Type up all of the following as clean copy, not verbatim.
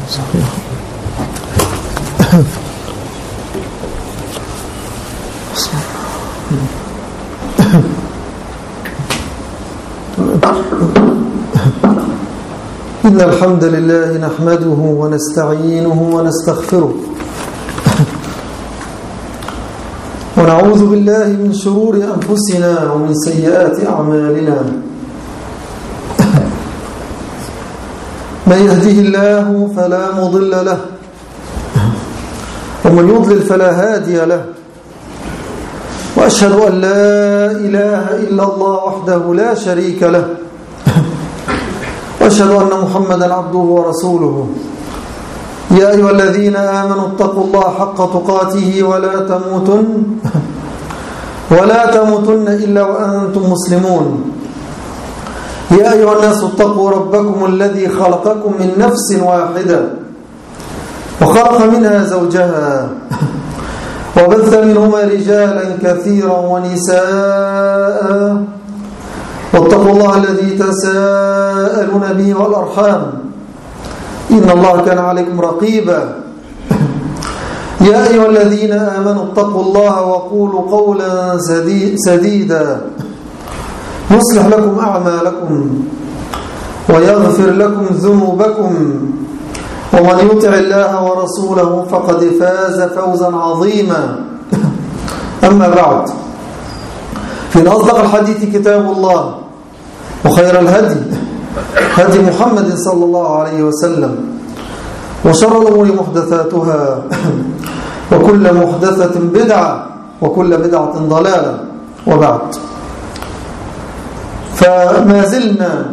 إن الحمد لله نحمده ونستعينه ونستغفره ونعوذ بالله من شرور أنفسنا ومن سيئات أعمالنا من يهده الله فلا مضل له ومن يضلل فلا هادي له وأشهد أن لا إله إلا الله وحده لا شريك له وأشهد أن محمدا عبده ورسوله يا أيها الذين آمنوا اتقوا الله حق تقاته ولا تموتن إلا وأنتم مسلمون يا أيها الناس اتقوا ربكم الذي خلقكم من نفس واحدة وخلق منها زوجها وبث منهما رجالا كثيرا ونساء واتقوا الله الذي تساءلون به والأرحام إن الله كان عليكم رقيبا يا أيها الذين آمنوا اتقوا الله وقولوا قولا سديدا يصلح لكم أعمالكم ويغفر لكم ذنوبكم ومن يطع الله ورسوله فقد فاز فوزا عظيما أما بعد فإن أصدق الحديث كتاب الله وخير الهدي هدي محمد صلى الله عليه وسلم وشر الأمور محدثاتها وكل محدثة بدعة وكل بدعة ضلالة وبعد فما زلنا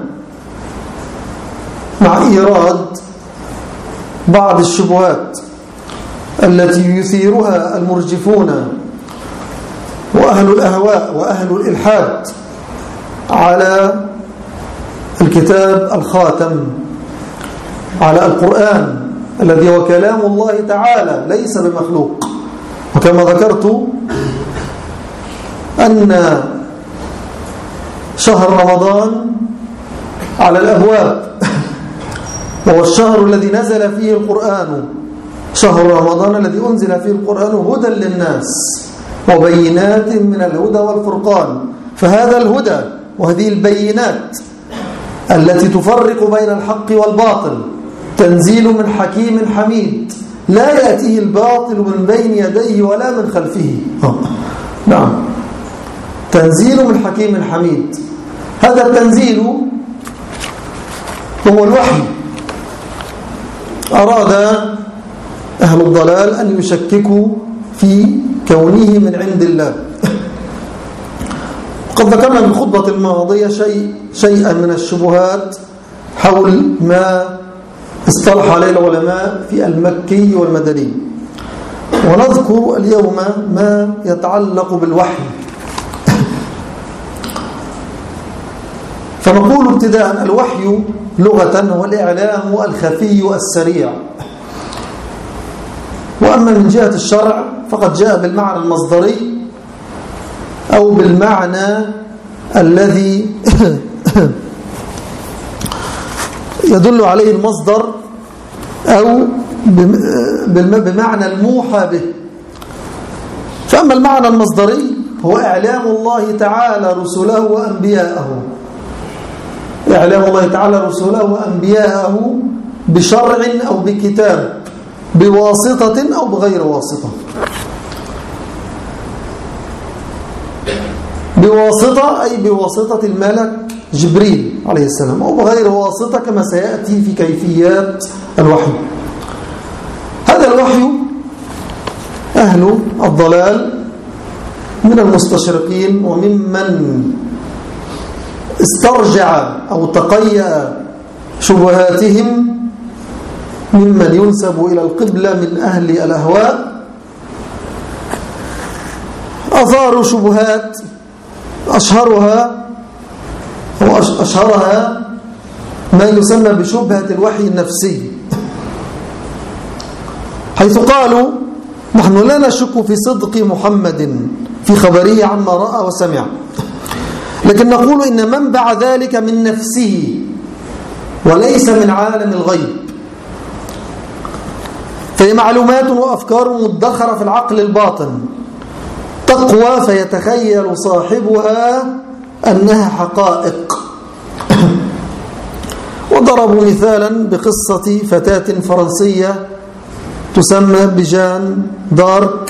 مع إيراد بعض الشبهات التي يثيرها المرجفون وأهل الأهواء وأهل الإلحاد على الكتاب الخاتم، على القرآن الذي هو كلام الله تعالى ليس بمخلوق. وكما ذكرت أن شهر رمضان على الأبواب، وهو الشهر الذي نزل فيه القرآن، شهر رمضان الذي أنزل فيه القرآن هدى للناس وبينات من الهدى والفرقان. فهذا الهدى وهذه البينات التي تفرق بين الحق والباطل تنزيل من حكيم حميد، لا يأتيه الباطل من بين يديه ولا من خلفه. نعم، تنزيل من حكيم حميد. هذا التنزيل هو الوحي. أراد أهل الضلال أن يشككوا في كونه من عند الله. قد ذكرنا في الخطبة الماضية شيئا من الشبهات حول ما اصطلح عليه العلماء في المكي والمدني، ونذكر اليوم ما يتعلق بالوحي. فنقول ابتداء: الوحي لغة هو الإعلام الخفي السريع، وأما من جهة الشرع فقد جاء بالمعنى المصدري أو بالمعنى الذي يدل عليه المصدر، أو بمعنى الموحى به. فأما المعنى المصدري هو إعلام الله تعالى رسله وأنبياءه، إعلام الله تعالى رسله وأنبياءه بشرع أو بكتاب، بواسطة أو بغير واسطة. بواسطة أي بواسطة الملك جبريل عليه السلام، أو بغير واسطة كما سيأتي في كيفيات الوحي. هذا الوحي أهل الضلال من المستشرقين وممن استرجع أو تقيأ شبهاتهم ممن ينسب إلى القبلة من أهل الأهواء، أثاروا شبهات أشهرها ما يسمى بشبهة الوحي النفسي، حيث قالوا: نحن لا نشك في صدق محمد في خبره عما رأى وسمع، لكن نقول إن منبع ذلك من نفسه وليس من عالم الغيب. فهي معلومات وأفكار مدخرة في العقل الباطن تقوى فيتخيل صاحبها أنها حقائق. وضربوا مثالا بقصة فتاة فرنسية تسمى بجان دارك،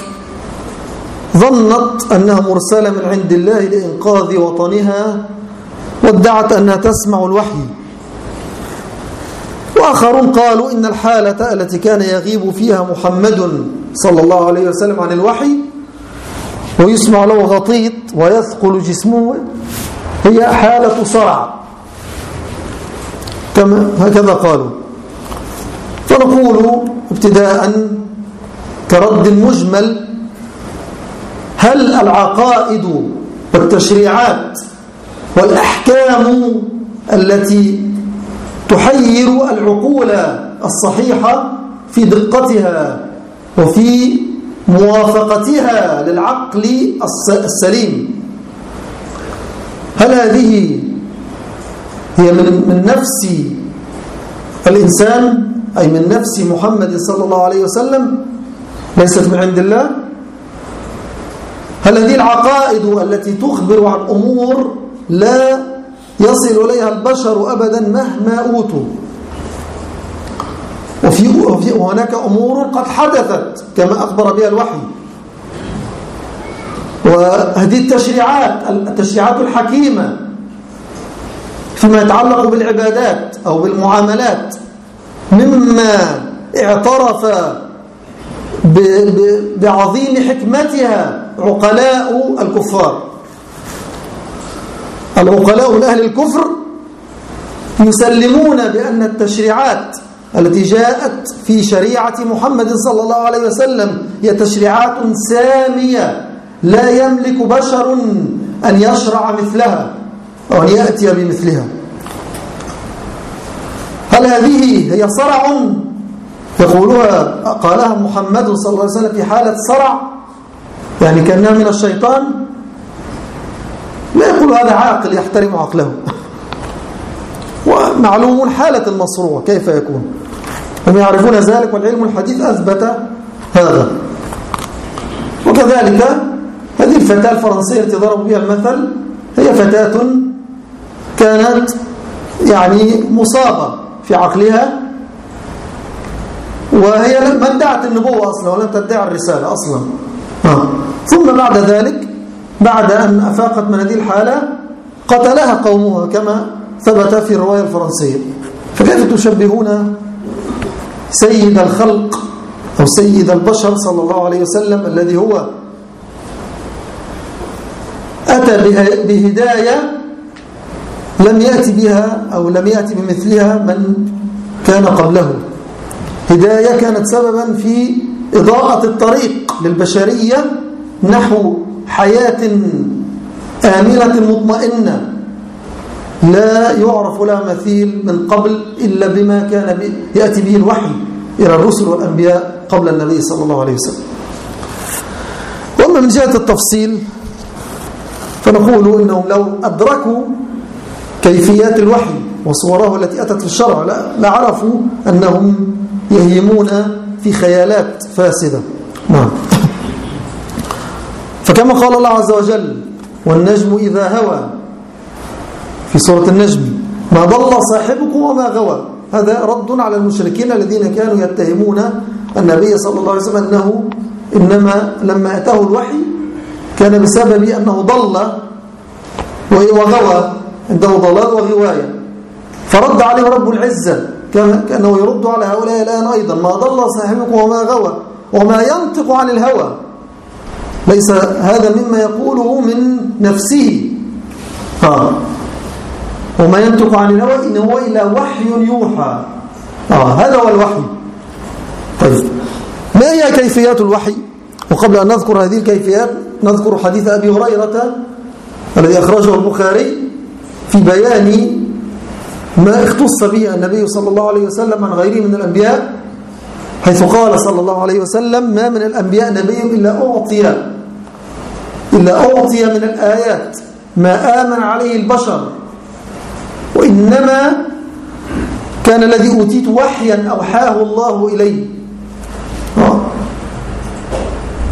ظنت أنها مرسلة من عند الله لإنقاذ وطنها، وادعت أنها تسمع الوحي. وآخرون قالوا إن الحالة التي كان يغيب فيها محمد صلى الله عليه وسلم عن الوحي ويسمع له غطيط ويثقل جسمه هي حالة صرع، كما هكذا قالوا. فنقول ابتداء كرد مجمل: هل العقائد والتشريعات والأحكام التي تحير العقول الصحيحة في دقتها وفي موافقتها للعقل السليم، هل هذه هي من نفس الإنسان، أي من نفس محمد صلى الله عليه وسلم، ليست من عند الله؟ هل هذه العقائد التي تخبر عن أمور لا يصل إليها البشر أبدا مهما أوتوا، وهناك أمور قد حدثت كما أخبر بها الوحي؟ وهذه التشريعات الحكيمة فيما يتعلق بالعبادات أو بالمعاملات مما اعترف بعظيم حكمتها عقلاء الكفار. العقلاء من أهل الكفر يسلمون بأن التشريعات التي جاءت في شريعة محمد صلى الله عليه وسلم هي تشريعات سامية لا يملك بشر أن يشرع مثلها أو أن يأتي بمثلها. هل هذه هي صرع قالها محمد صلى الله عليه وسلم في حالة صرع، يعني كأنها من الشيطان؟ لا يقول هذا عاقل يحترم عقله. ومعلوم حالة المصروع كيف يكون، هم يعرفون ذلك، والعلم الحديث أثبت هذا. وكذلك هذه الفتاة الفرنسية التي ضربوا بها المثل هي فتاة كانت يعني مصابة في عقلها، وهي ما ادعت النبوة أصلا ولم تدعي الرسالة أصلا. ثم بعد ذلك بعد أن أفاقت من هذه الحالة قتلها قومها كما ثبت في الرواية الفرنسية. فكيف تشبهون سيد الخلق أو سيد البشر صلى الله عليه وسلم الذي هو أتى بهداية لم يأتي بها أو لم يأتي بمثلها من كان قبله، هداية كانت سببا في إضاءة الطريق للبشرية نحو حياة آمنة مطمئنة لا يعرف لها مثيل من قبل إلا بما كان يأتي به الوحي إلى الرسل والأنبياء قبل النبي صلى الله عليه وسلم. وأما من جهة التفصيل فنقول إنهم لو أدركوا كيفيات الوحي وصوره التي أتت في الشرع لعرفوا أنهم يهيمون في خيالات فاسدة. نعم. فكما قال الله عز وجل: والنجم إذا هوى في سورة النجم ما ضل صاحبكم وما غوى، هذا رد على المشركين الذين كانوا يتهمون النبي صلى الله عليه وسلم أنه إنما لما أتاه الوحي كان بسبب أنه ضل وغوى، عنده ضلال وغواية. فرد عليه رب العزة كأنه يرد على هؤلاء الآن أيضا: ما ضل صاحبكم وما غوى وما ينطق عن الهوى، ليس هذا مما يقوله من نفسه، وما ينطق عن الهوى إن هو إلا وحي يوحى. هذا هو الوحي. طيب، ما هي كيفيات الوحي؟ وقبل أن نذكر هذه الكيفيات نذكر حديث أبي هريرة الذي أخرجه البخاري في بيان ما اختص به النبي صلى الله عليه وسلم عن غيره من الأنبياء، حيث قال صلى الله عليه وسلم: ما من الأنبياء نبي إلا أعطي من الآيات ما آمن عليه البشر، وإنما كان الذي أوتيت وحيا أوحاه الله إلي.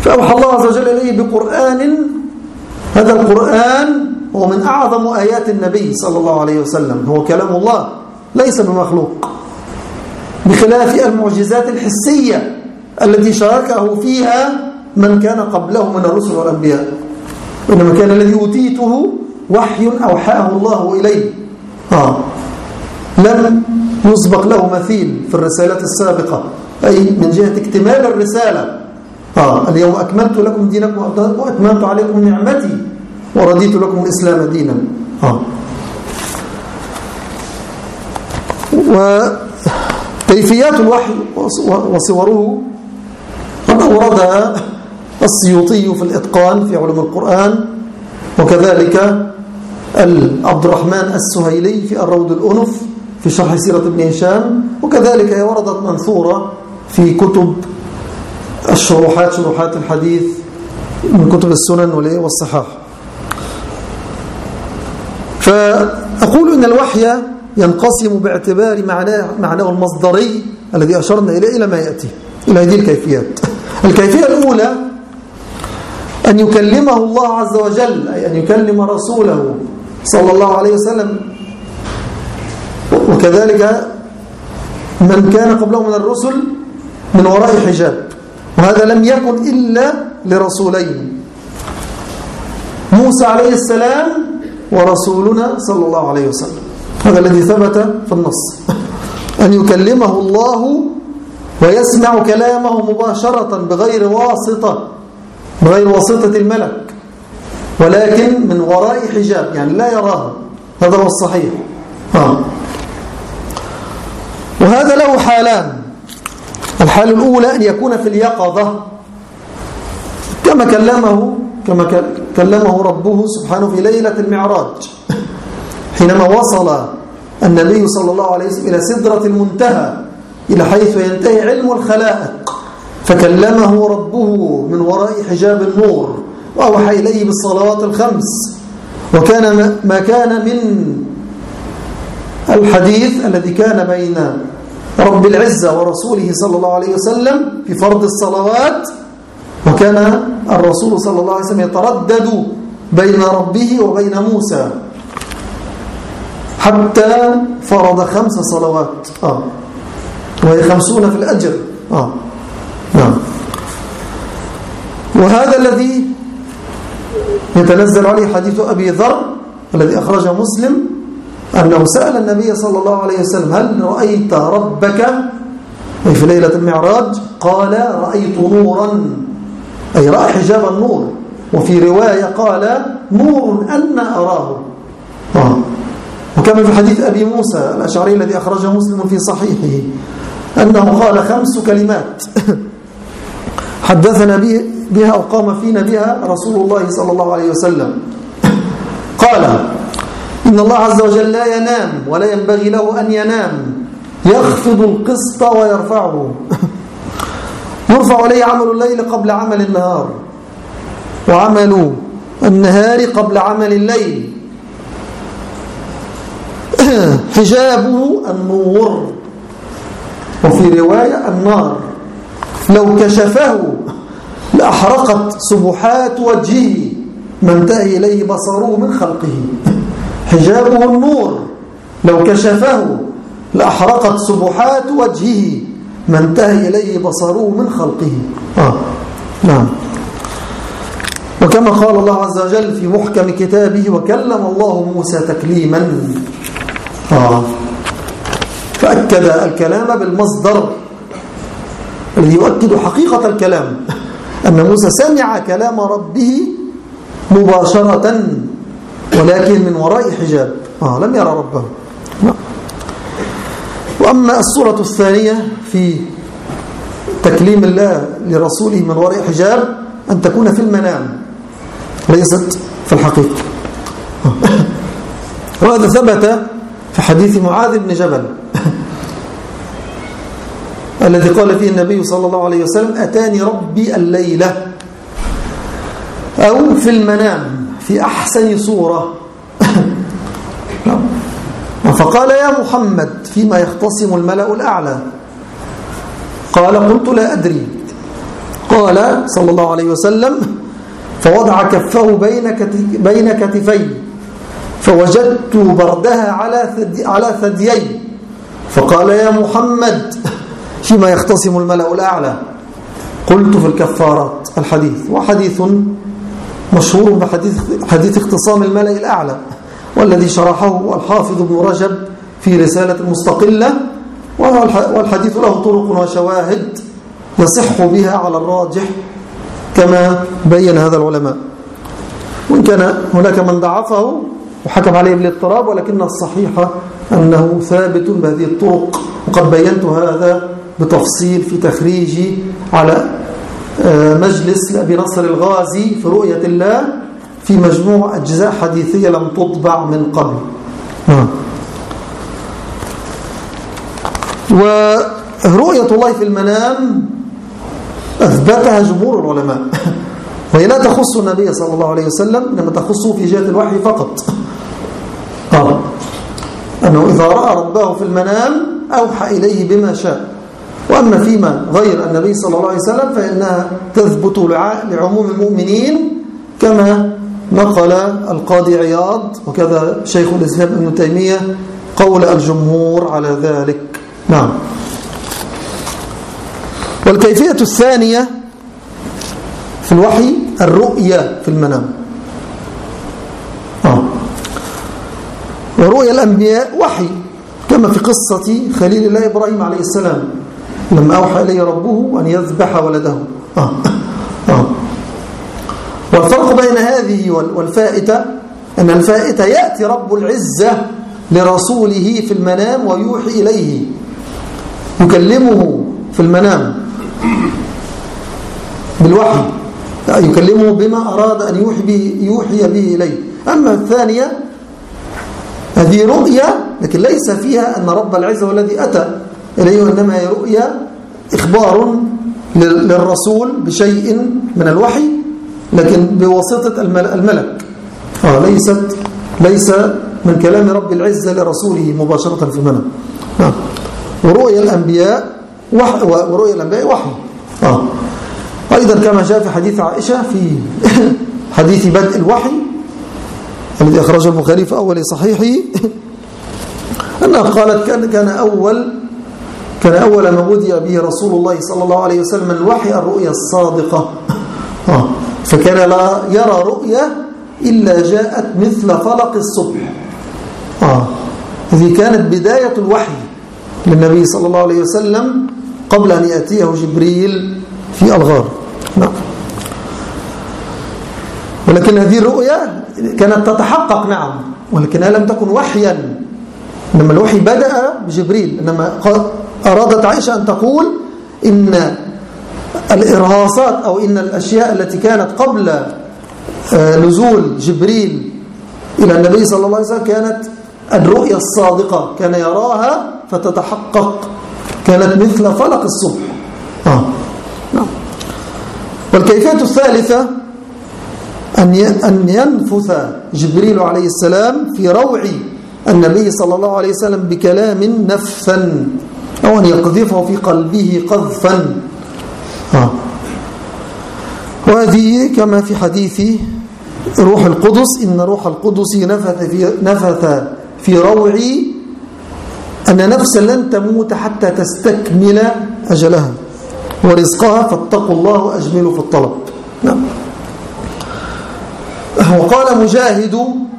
فأوحى الله عز وجل إليه بقرآن، هذا القرآن هو من أعظم آيات النبي صلى الله عليه وسلم، هو كلام الله ليس بمخلوق، بخلاف المعجزات الحسية التي شاركه فيها من كان قبله من الرسل والأنبياء، إنما كان الذي أوتيته وحي أوحاه الله إليه، لم يسبق له مثيل في الرسالات السابقة، أي من جهة اكتمال الرسالة. اليوم أكملت لكم دينكم وأتممت عليكم نعمتي ورضيت لكم الإسلام دينا. وكيفيات الوحي وصوره قد أوردها السيوطي في الإتقان في علوم القرآن، وكذلك عبد الرحمن السهيلي في الروض الأنف في شرح سيرة ابن هشام، وكذلك وردت منثورة في كتب الشروحات، شروحات الحديث من كتب السنن والصحاح. فأقول إن الوحي ينقسم باعتبار معناه المصدري الذي أشرنا إليه إلى ما يأتي، إلى هذه الكيفيات. الكيفية الأولى أن يكلمه الله عز وجل، أي أن يكلم رسوله صلى الله عليه وسلم، وكذلك من كان قبله من الرسل من وراء حجاب، وهذا لم يكن إلا لرسولين، موسى عليه السلام ورسولنا صلى الله عليه وسلم. هذا الذي ثبت في النص، أن يكلمه الله ويسمع كلامه مباشرة بغير واسطة الملك، ولكن من وراء حجاب، يعني لا يراه. هذا هو الصحيح. وهذا له حالان. الحال الأولى أن يكون في اليقظة كما كلمه ربه سبحانه في ليلة المعراج، حينما وصل النبي صلى الله عليه وسلم إلى سدرة المنتهى، إلى حيث ينتهي علم الخلائق، فكلمه ربه من وراء حجاب النور، وأوحى إليه بالصلوات الخمس. وكان ما كان من الحديث الذي كان بين رب العزة ورسوله صلى الله عليه وسلم في فرض الصلوات، وكان الرسول صلى الله عليه وسلم يتردد بين ربه وبين موسى حتى فرض 5 صلوات، وهي 50 في الأجر. نعم. وهذا الذي يتنزل عليه حديث أبي ذر الذي أخرجه مسلم، أنه سأل النبي صلى الله عليه وسلم: هل رأيت ربك في ليلة المعراج؟ قال: رأيت نورا، أي رأى حجاب النور. وفي رواية قال: نور أن أراه. وكما في حديث أبي موسى الأشعري الذي أخرجه مسلم في صحيحه أنه قال 5 كلمات حدثنا بها أو قام فينا بها رسول الله صلى الله عليه وسلم. قال: إن الله عز وجل لا ينام ولا ينبغي له أن ينام، يخفض القسط ويرفعه، يرفع عليه عمل الليل قبل عمل النهار، وعمل النهار قبل عمل الليل، حجابه النور، وفي رواية النار، لو كشفه لأحرقت سبحات وجهه ما انتهى إليه بصره من خلقه. حجابه النور، لو كشفه لأحرقت سبحات وجهه ما انتهى إليه بصره من خلقه. نعم. وكما قال الله عز وجل في محكم كتابه: وكلم الله موسى تكليما. فأكد الكلام بالمصدر الذي يؤكد حقيقة الكلام، أن موسى سمع كلام ربه مباشرة ولكن من وراء حجاب، لم يرى ربه. وأما الصورة الثانية في تكليم الله لرسوله من وراء حجاب، أن تكون في المنام ليست في الحقيقة. وهذا ثبت في حديث معاذ بن جبل الذي قال فيه النبي صلى الله عليه وسلم: أتاني ربي الليلة، أو في المنام في أحسن صورة. فقال: يا محمد، فيما يختصم الملأ الأعلى؟ قال: قلت: لا أدري. قال صلى الله عليه وسلم: فوضع كفه بين كتفي فوجدت بردها على ثديي، فقال: يا محمد، فيما يختصم الملأ الأعلى؟ قلت: في الكفارات. الحديث وحديث مشهور بحديث اختصام الملأ الأعلى، والذي شرحه الحافظ ابن رجب في رسالة مستقلة، والحديث له طرق وشواهد يصح بها على الراجح كما بين هذا العلماء، وإن كان هناك من ضعفه وحكم عليه بالاضطراب، ولكن الصحيح أنه ثابت بهذه الطرق، وقد بينت هذا بتفصيل في تخريجي على مجلس لأبي نصر الغازي في رؤية الله في مجموع أجزاء حديثية لم تطبع من قبل. ورؤية الله في المنام أثبتها جمهور العلماء، وهي لا تخص النبي صلى الله عليه وسلم، إنما تخصه في جهة الوحي فقط. أنه إذا رأى ربه في المنام أوحى إليه بما شاء، وأما فيما غير النبي صلى الله عليه وسلم فإنها تثبت لعموم المؤمنين، كما نقل القاضي عياض وكذا شيخ الإسلام ابن تيمية قول الجمهور على ذلك. نعم. والكيفية الثانية في الوحي الرؤية في المنام. ورؤيا الأنبياء وحي، كما في قصة خليل الله إبراهيم عليه السلام لما أوحى إليه ربه أن يذبح ولده. والفرق بين هذه والفائتة أن الفائتة يأتي رب العزة لرسوله في المنام ويوحي إليه، يكلمه في المنام بالوحي، يكلمه بما أراد أن يوحي به إليه. أما الثانية هذه رؤيا، لكن ليس فيها أن رب العزة والذي أتى إليه، إنما هي رؤيا إخبار للرسول بشيء من الوحي، لكن بواسطة الملك، ليس من كلام رب العزة لرسوله مباشرة في المنام. ورؤيا الأنبياء وحي. أيضا كما جاء في حديث عائشة في حديث بدء الوحي الذي أخرجه البخاري في أول صحيحه، أنها قالت كان أول ما بدأ به رسول الله صلى الله عليه وسلم من الوحي الرؤيا الصادقة، فكان لا يرى رؤيا إلا جاءت مثل فلق الصبح. هذه كانت بداية الوحي للنبي صلى الله عليه وسلم قبل أن يأتيه جبريل في الغار. ولكن هذه الرؤيا كانت تتحقق، نعم، ولكنها لم تكن وحيا، إنما الوحي بدأ بجبريل. إنما أرادت عائشة أن تقول إن الإرهاصات أو إن الأشياء التي كانت قبل نزول جبريل إلى النبي صلى الله عليه وسلم كانت الرؤيا الصادقة، كان يراها فتتحقق، كانت مثل فلق الصبح. والكيفية الثالثة أن ينفث جبريل عليه السلام في روع النبي صلى الله عليه وسلم بكلام نفثا، أو أن يقذفه في قلبه قذفا. وهذه كما في حديث روح القدس: إن روح القدس نفث في روعي أن نفسا لن تموت حتى تستكمل أجلها ورزقها، فاتقوا الله وأجملوا في الطلب. نعم. وقال مجاهد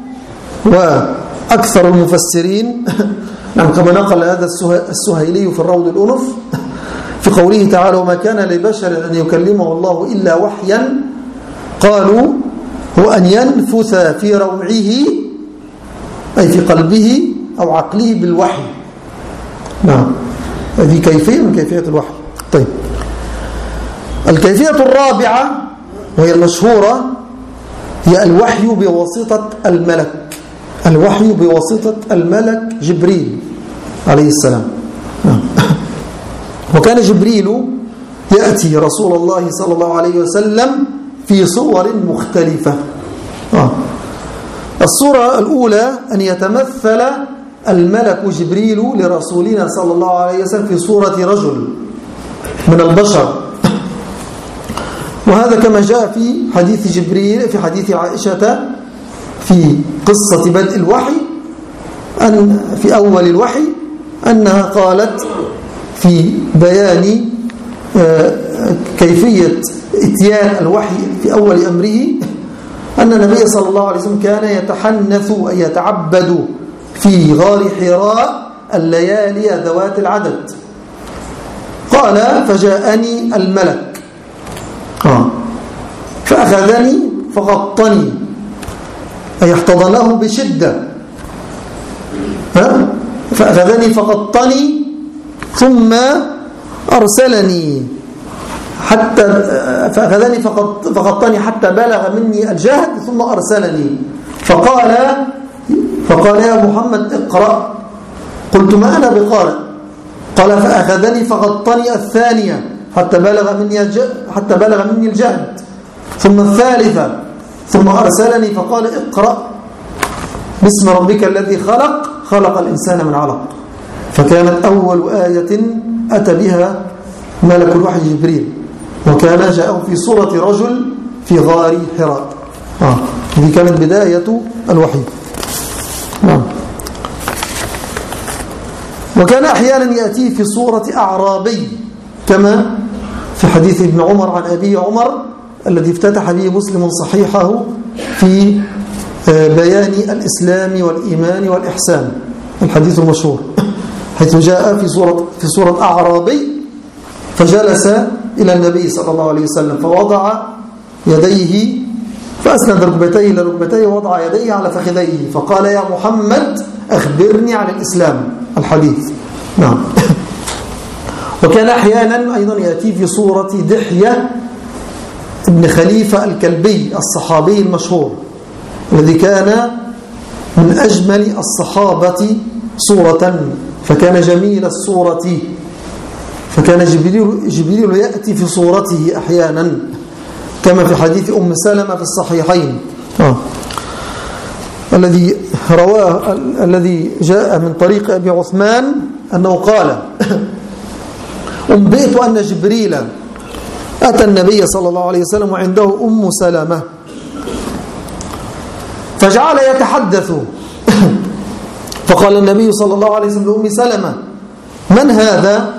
وأكثر المفسرين نعم كما نقل هذا السهيلي في الروض الأنف في قوله تعالى: وما كان لبشر أن يكلمه الله إلا وحيا، قالوا هو أن ينفث في روعه أي في قلبه أو عقله بالوحي. نعم، هذه كيفية من كيفية الوحي. طيب، الكيفية الرابعة وهي المشهورة هي الوحي بواسطة الملك، الوحي بواسطة الملك جبريل عليه السلام. وكان جبريل يأتي رسول الله صلى الله عليه وسلم في صور مختلفة. الصورة الأولى أن يتمثل الملك جبريل لرسولنا صلى الله عليه وسلم في صورة رجل من البشر، وهذا كما جاء في حديث جبريل في حديث عائشة في قصة بدء الوحي، أن في أول الوحي أنها قالت في بيان كيفية إتيان الوحي في أول أمره أن النبي صلى الله عليه وسلم كان يتحنث أي يتعبد في غار حراء الليالي ذوات العدد. قال فجاءني الملك فأخذني فغطني أي احتضنه بشدة، فأخذني فغطني ثم أرسلني حتى فأخذني فغطني حتى بلغ مني الجهد ثم أرسلني فقال يا محمد اقرأ. قلت ما أنا بقارئ. قال فأخذني فغطني الثانية حتى بلغ مني الجهد ثم الثالثة ثم أرسلني فقال اقرأ باسم ربك الذي خلق الإنسان من علق. فكانت أول آية أتى بها ملك الوحي جبريل، وكان جاءه في صورة رجل في غار حراء. هذه كانت بداية الوحي. وكان أحيانا يأتي في صورة أعرابي كما في حديث ابن عمر عن أبي عمر الذي افتتح به مسلم صحيحه في بيان الإسلام والإيمان والإحسان، الحديث المشهور، حيث جاء في صورة أعرابي فجلس إلى النبي صلى الله عليه وسلم فوضع يديه فأسند ركبتيه إلى ركبتيه ووضع يديه على فخذيه فقال يا محمد أخبرني عن الإسلام، الحديث. نعم. وكان أحيانا أيضا يأتي في صورة دحية ابن خليفة الكلبي الصحابي المشهور الذي كان من أجمل الصحابة صورة، فكان جميل الصورة، فكان جبريل يأتي في صورته أحيانا كما في حديث أم سلمة في الصحيحين الذي جاء من طريق أبي عثمان أنه قال أنبئت أن جبريل أتى النبي صلى الله عليه وسلم وعنده أم سلمة فجعل يتحدث فقال النبي صلى الله عليه وسلم لأم سلمة من هذا؟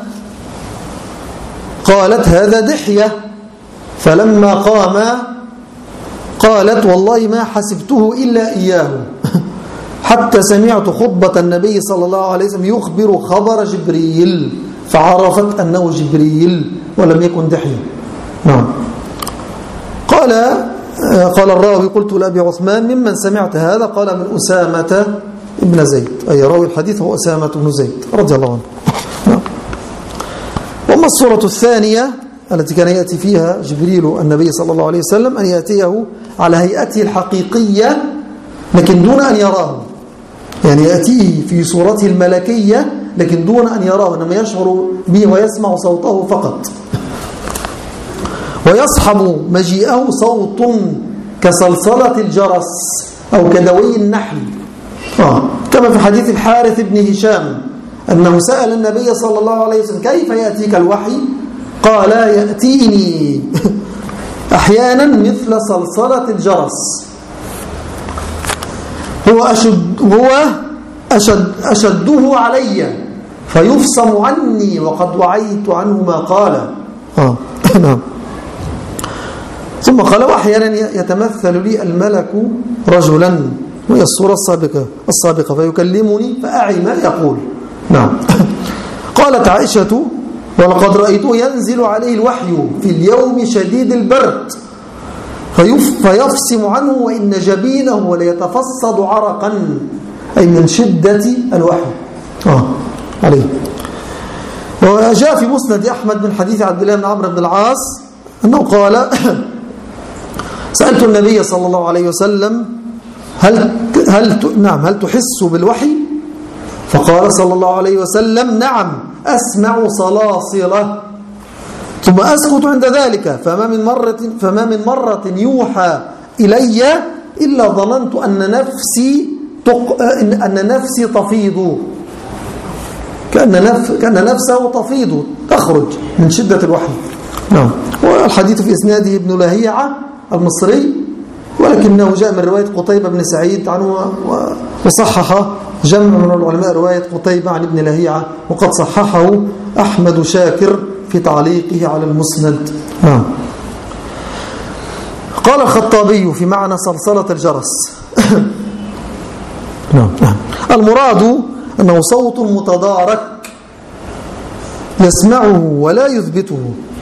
قالت هذا دحية. فلما قام قالت والله ما حسبته إلا إياه حتى سمعت خطبة النبي صلى الله عليه وسلم يخبر خبر جبريل فعرفت أنه جبريل ولم يكن دحية. نعم. قال الراوي قلت لأبي عثمان ممن سمعت هذا؟ قال من أسامة ابن زيد، أي راوي الحديث هو أسامة بن زيد رضي الله عنه. نعم. وأما الصورة الثانية التي كان يأتي فيها جبريل النبي صلى الله عليه وسلم أن يأتيه على هيئته الحقيقية لكن دون أن يراه، يعني يأتيه في صورته الملكية لكن دون أن يراه، إنما يشعر به ويسمع صوته فقط، ويصحب مجيئه صوت كصلصلة الجرس أو كدوي النحل، كما في حديث الحارث بن هشام أنه سأل النبي صلى الله عليه وسلم كيف يأتيك الوحي؟ قال يأتيني أحيانا مثل صلصلة الجرس هو أشده علي فيفصم عني وقد وعيت عنه ما قال. نعم. ثم قال وأحيانا يتمثل لي الملك رجلا، وهي الصورة السابقة فيكلمني فأعي ما يقول. نعم. قالت عائشة ولقد رأيته ينزل عليه الوحي في اليوم شديد البرد فيفصم عنه وإن جبينه ليتفصد عرقا، أي من شدة الوحي عليه. وجاء في مسند أحمد من حديث عبد الله بن عمرو بن العاص أنه قال سألت النبي صلى الله عليه وسلم هل تحس بالوحي؟ فقال صلى الله عليه وسلم نعم أسمع صلاصلة ثم أسكت عند ذلك فما من مرة يوحى إلي إلا ظننت أن نفسي تفيض، كأن نفسه تفيض تخرج من شدة الوحي. نعم. والحديث في إسناده ابن لهيعة المصري، ولكنه جاء من رواية قتيبة بن سعيد عنه، وصحح جمع من العلماء رواية قتيبة عن ابن لهيعة، وقد صححه أحمد شاكر في تعليقه على المسند. نعم. قال الخطابي في معنى صلصلة الجرس نعم. المراد أنه صوت متدارك يسمعه ولا يثبته.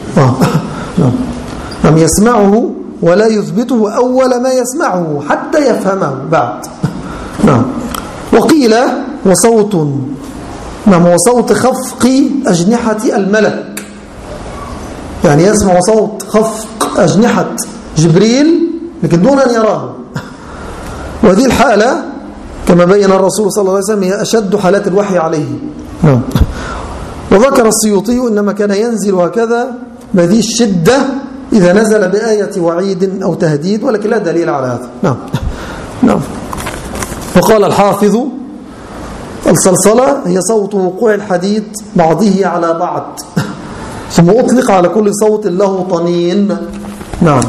نعم. يسمعه ولا يثبته أول ما يسمعه حتى يفهمه بعد. نعم. وقيل وصوت، نعم، وصوت خفق أجنحة الملك، يعني يسمع صوت خفق أجنحة جبريل لكن دون أن يراه. وهذه الحالة كما بين الرسول صلى الله عليه وسلم هي أشد حالات الوحي عليه. نعم. وذكر السيوطي إنما كان ينزل هكذا بهذه الشدة إذا نزل بآية وعيد أو تهديد، ولكن لا دليل على هذا. نعم. نعم. وقال الحافظ الصلصلة هي صوت وقوع الحديد بعضه على بعض، ثم أطلق على كل صوت له طنين. نعم.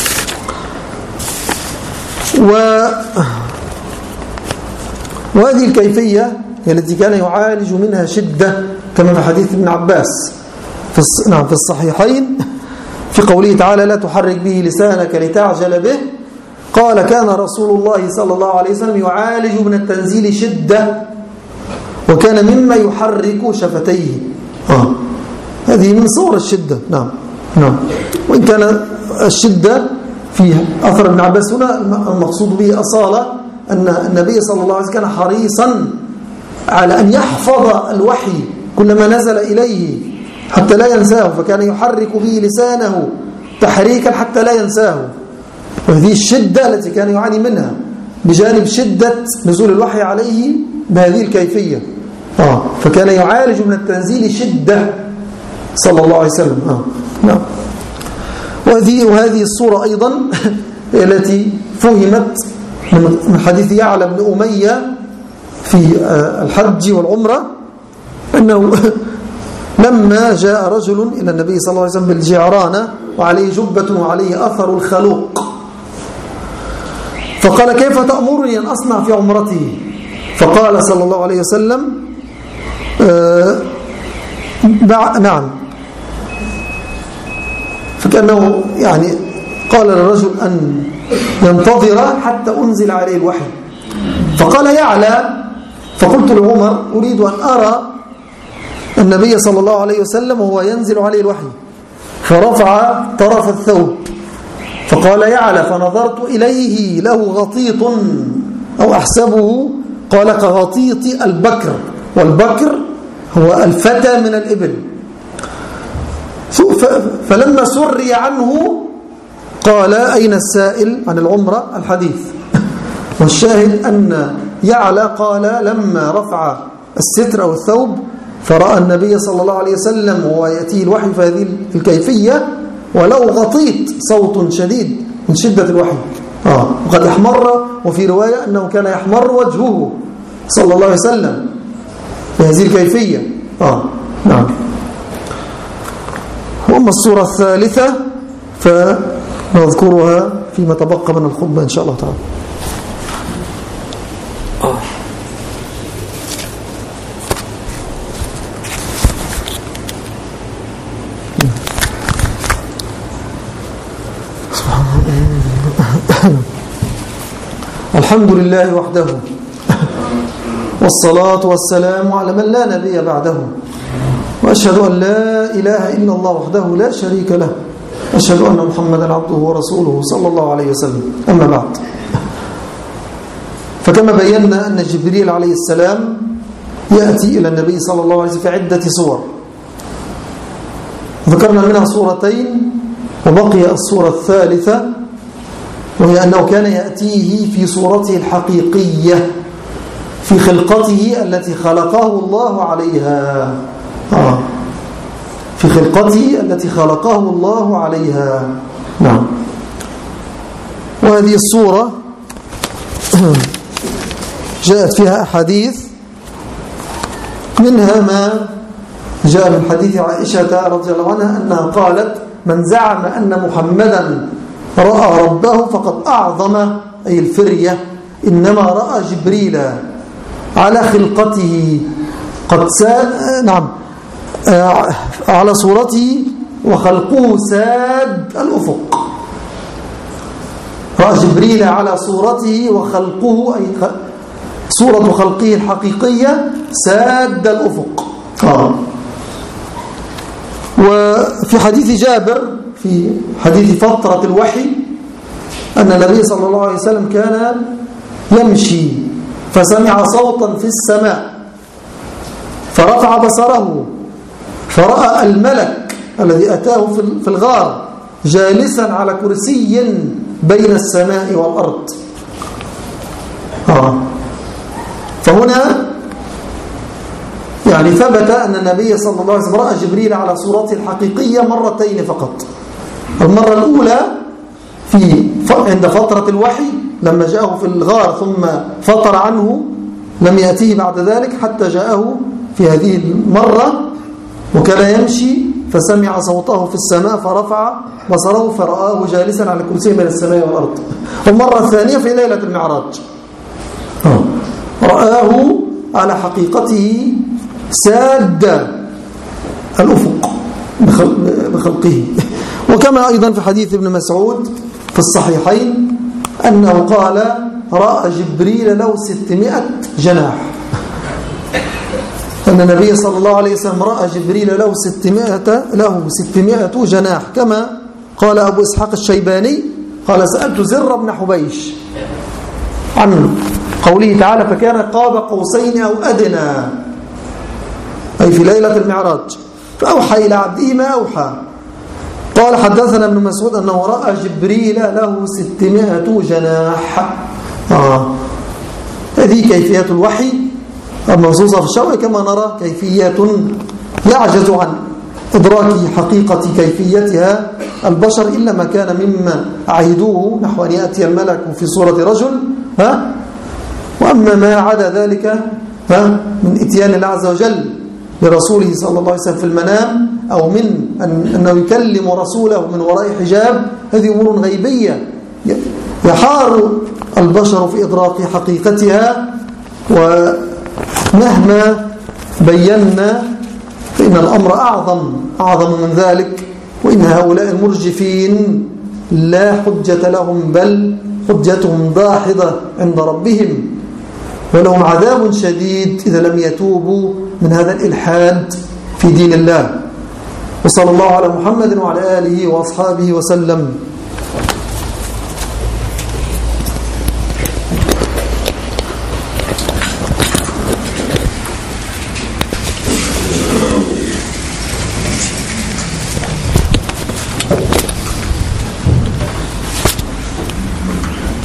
وهذه الكيفية هي التي كان يعالج منها شدة كما في حديث ابن عباس في الصحيحين في قوله تعالى لا تحرك به لسانك لتعجل به. قال كان رسول الله صلى الله عليه وسلم يعالج من التنزيل شدة، وكان مما يحرك شفتيه. هذه من صور الشدة. نعم. نعم. وإن كان الشدة في أثر ابن عباس هنا المقصود به أصالة أن النبي صلى الله عليه وسلم كان حريصا على أن يحفظ الوحي كلما نزل إليه حتى لا ينساه، فكان يحرك به لسانه تحريكا حتى لا ينساه. وهذه الشدة التي كان يعاني منها بجانب شدة نزول الوحي عليه بهذه الكيفية. فكان يعالج من التنزيل شدة صلى الله عليه وسلم. نعم. وهذه الصورة أيضا التي فهمت من حديث يعلى بن أمية في الحج والعمرة، أنه لما جاء رجل إلى النبي صلى الله عليه وسلم بالجعرانة وعليه جبة وعليه أثر الخلوق، فقال كيف تأمرني أن أصنع في عمرتي؟ فقال صلى الله عليه وسلم نعم. فكأنه يعني قال للرجل أن ينتظر حتى أنزل عليه الوحي. فقال يعلى، فقلت لعمر أريد أن أرى النبي صلى الله عليه وسلم وهو ينزل عليه الوحي، فرفع طرف الثوب فقال يعلى، فنظرت إليه له غطيط أو أحسبه قال كغطيط البكر، والبكر هو الفتى من الإبل. فلما سري عنه قال أين السائل عن العمرة الحديث. والشاهد أن يعلى قال لما رفع الستر أو الثوب فرأى النبي صلى الله عليه وسلم وهو يأتيه الوحي في هذه الكيفية ولو غطيت صوت شديد من شدة الوحي. وقد احمر، وفي رواية أنه كان يحمر وجهه صلى الله عليه وسلم في هذه الكيفية. نعم. وأما الصورة الثالثة فنذكرها فيما تبقى من الخطبة إن شاء الله تعالى. الحمد لله وحده، والصلاة والسلام على من لا نبي بعده، وأشهد أن لا إله إلا الله وحده لا شريك له، أشهد أن محمدا عبده ورسوله صلى الله عليه وسلم. أما بعد، فكما بينا أن جبريل عليه السلام يأتي إلى النبي صلى الله عليه وسلم في عدة صور، ذكرنا منها صورتين وبقي الصورة الثالثة، وهي أنه كان يأتيه في صورته الحقيقية في خلقته التي خلقه الله عليها. في خلقته التي خلقه الله عليها. نعم. وهذه الصورة جاءت فيها أحاديث، منها ما جاء من حديث عائشة رضي الله عنها أنها قالت من زعم أن محمدا رأى ربه فقد أعظم، أي الفرية، إنما رأى جبريل على خلقته على صورته وخلقه ساد الأفق. رأى جبريل على صورته وخلقه، أي صورة خلقه الحقيقية ساد الأفق. وفي حديث جابر في حديث فترة الوحي أن النبي صلى الله عليه وسلم كان يمشي فسمع صوتا في السماء فرفع بصره فرأى الملك الذي أتاه في الغار جالسا على كرسي بين السماء والأرض. فهنا يعني ثبت أن النبي صلى الله عليه وسلم رأى جبريل على صورته الحقيقية مرتين فقط. المرة الأولى عند فترة الوحي لما جاءه في الغار ثم فطر عنه، لم يأتيه بعد ذلك حتى جاءه في هذه المرة وكان يمشي فسمع صوته في السماء فرفع بصره فرآه جالسا على كرسي بين السماء والأرض. والمرة الثانية في ليلة المعراج رآه على حقيقته ساد الأفق بخلقه. وكما أيضا في حديث ابن مسعود في الصحيحين أنه قال رأى جبريل له 600 جناح، أن النبي صلى الله عليه وسلم رأى جبريل له 600 جناح، كما قال أبو إسحاق الشيباني قال سألت زر بن حبيش عن قوله تعالى فكان قاب قوسين أو أدنى، أي في ليلة المعراج، فأوحى إلى عبده ما أوحى. قال حدثنا ابن مسعود أنه رأى جبريل له 600 جناح. هذه كيفية الوحي المنصوصة في الشرع، كما نرى كيفيات يعجز عن إدراك حقيقة كيفيتها البشر إلا ما كان مما عهدوه، نحو أن يأتي الملك في صورة رجل، وأما ما عدا ذلك من إتيان الله عز وجل لرسوله صلى الله عليه وسلم في المنام، أو من أنه يكلم رسوله من وراء حجاب، هذه أمور غيبية يحار البشر في إدراك حقيقتها. ومهما بينا فإن الأمر أعظم من ذلك، وإن هؤلاء المرجفين لا حجة لهم، بل حجتهم داحضة عند ربهم، ولهم عذاب شديد إذا لم يتوبوا من هذا الإلحاد في دين الله. وصلى الله على محمد وعلى آله وأصحابه وسلم.